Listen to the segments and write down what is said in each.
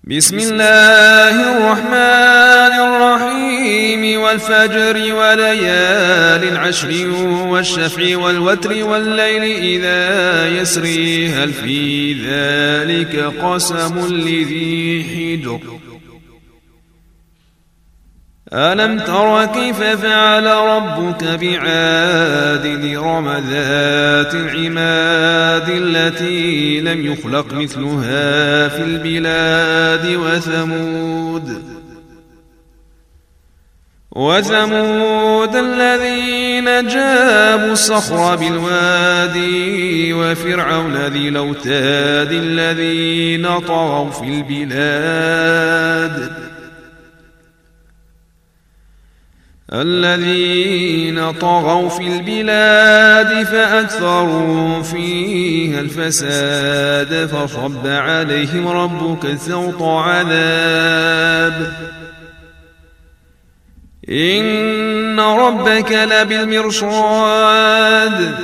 بسم الله الرحمن الرحيم والفجر وليال العشر والشفع والوتر والليل إذا يسري هل في ذلك قسم لذي حجر ألم تر كيف فعل ربك بعاد إرم ذات العماد التي لم يخلق مثلها في البلاد وثمود الذين جابوا الصخر بالوادي وفرعون ذي الأوتاد الذين طغوا في البلاد فأكثروا فيها الفساد فصب عليهم ربك سوط عذاب إن ربك لبالمرصاد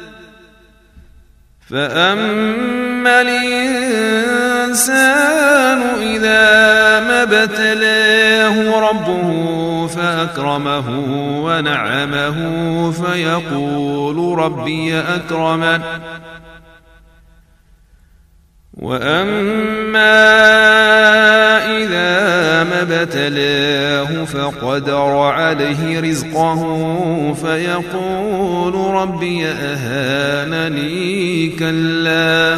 فأما الإنسان إذا ما ابتلاه ربه فأكرمه ونعمه فيقول ربي أكرمن وأما إذا ما ابتلاه فقدر عليه رزقه فيقول ربي أهانني كلا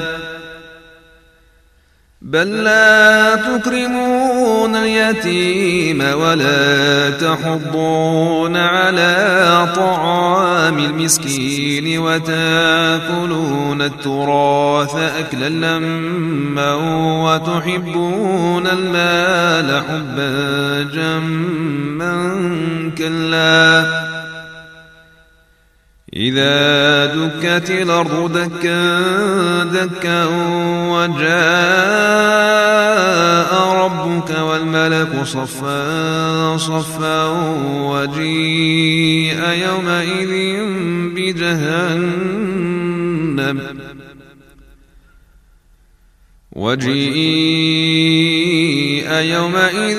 بل لا تكرمون اليتيم ولا تحضون على طعام المسكين وتأكلون التراث أكلا لما وتحبون المال حبا جما كلا إذا دكت الأرض دكا دكا وجاء ربك والملك صفا صفا وجيء يومئذ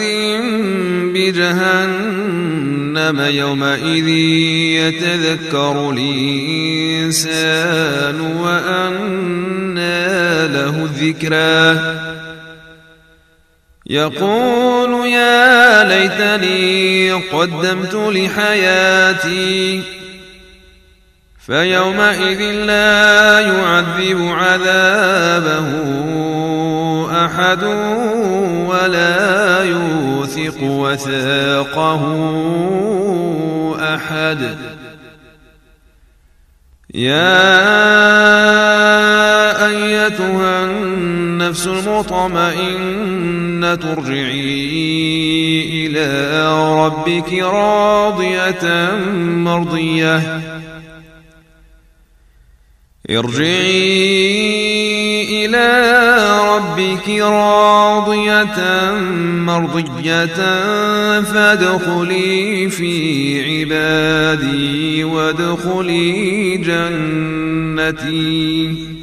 بجهنم يومئذ يتذكر الإنسان وأنى له الذكرى يقول يا ليتني قدمت لحياتي فيومئذ لا يعذب عذابه أحد ولا يوثق وثاقه أحد يا أيتها النفس المطمئنة ارجعي إلى ربك راضية مرضية فادخلي في عبادي وادخلي جنتي